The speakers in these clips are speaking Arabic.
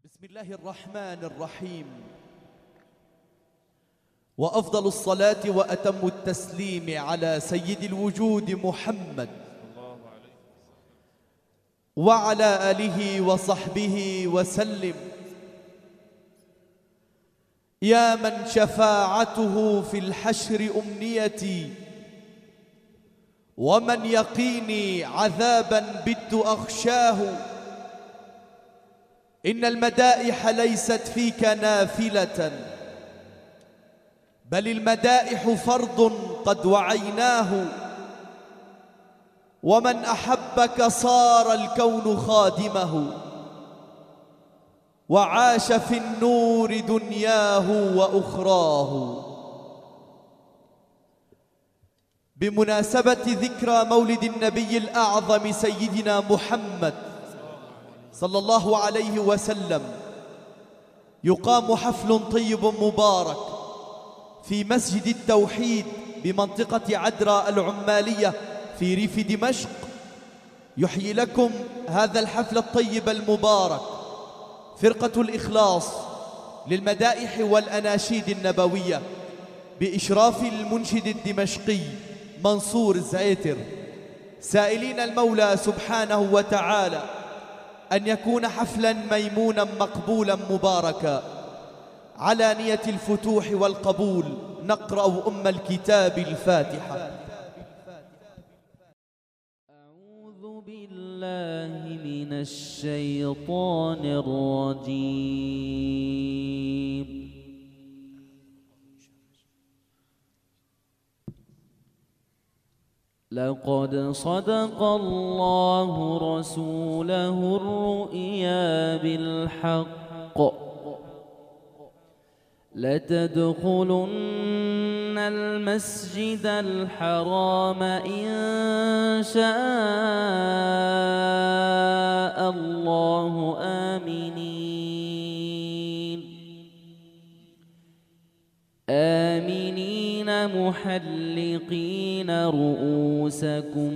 بسم الله الرحمن الرحيم. وأفضل الصلاة وأتم التسليم على سيد الوجود محمد وعلى آله وصحبه وسلم. يا من شفاعته في الحشر أمنيتي، ومن يقيني عذابا بت أخشاه. إن المدائح ليست فيك نافلة، بل المدائح فرض قد وعيناه. ومن أحبك صار الكون خادمه، وعاش في النور دنياه وأخراه. بمناسبة ذكرى مولد النبي الأعظم سيدنا محمد صلى الله عليه وسلم، يقام حفل طيب مبارك في مسجد التوحيد بمنطقة عدرا العمالية في ريف دمشق. يحيي لكم هذا الحفل الطيب المبارك فرقة الإخلاص للمدائح والأناشيد النبوية بإشراف المنشد الدمشقي منصور الزعيتر، سائلين المولى سبحانه وتعالى أن يكون حفلا ميمونا مقبولا مباركا على نية الفتوح والقبول. نقرأ أم الكتاب الفاتحة. أعوذ بالله من الشيطان الرجيم. لقد صدق الله رسوله الرؤيا بالحق، لتدخلن المسجد الحرام إن شاء الله آمنين محلقين رؤوسكم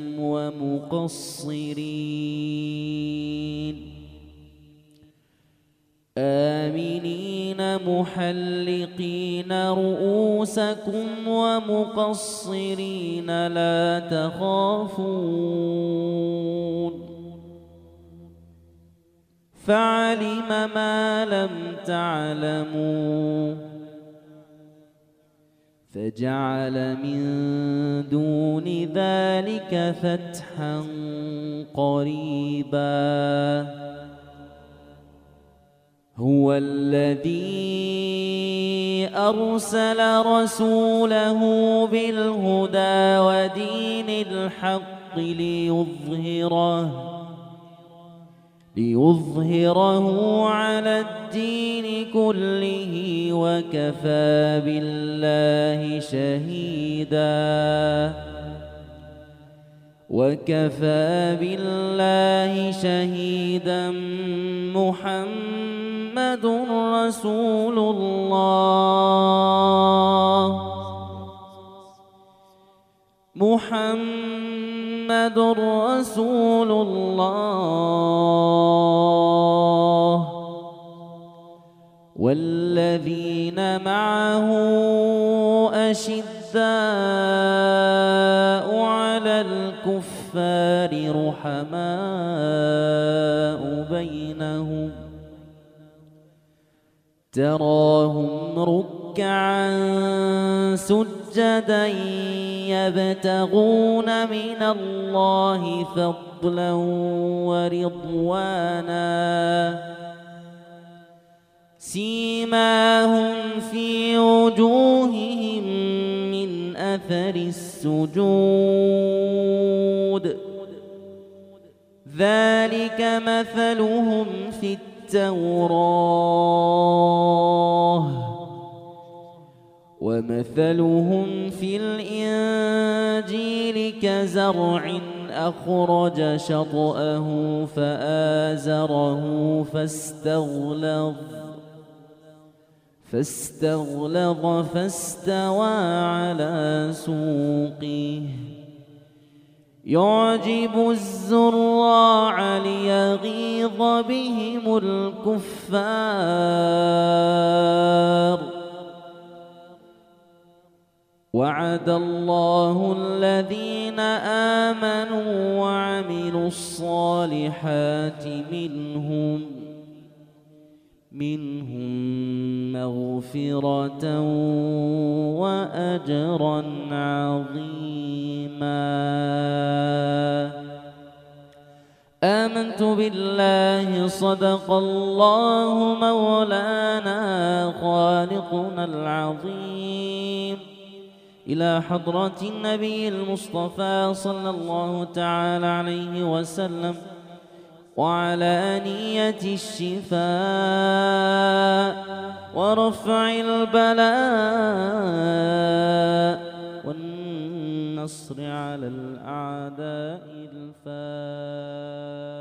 ومقصرين لا تخافون. فعلم ما لم تعلموا فجعل من دون ذلك فتحا قريبا. هو الذي أرسل رسوله بالهدى ودين الحق ليظهره على الدين كله، وكفى بالله شهيدا. محمد رسول الله. والذين معه أشداء على الكفار رحماء بينهم، تراهم ركعا سجدا يبتغون من الله فضلا ورضوانا. سيماهم في وجوههم من أثر السجود، ذلك مثلهم في التوراة ومثلهم في الإنجيل كزرع أخرج شطأه فآزره فاستغلظ فاستوى على سوقه يعجب الزراع ليغيظ بهم الكفار وعد الله الذين آمنوا وعملوا الصالحات منهم مغفرة وأجرا عظيما. آمنت بالله صدق الله مولانا خالقنا العظيم. إلى حضرة النبي المصطفى صلى الله تعالى عليه وسلم وعلى نية الشفاء ورفع البلاء والنصر على الأعداء الفاتح.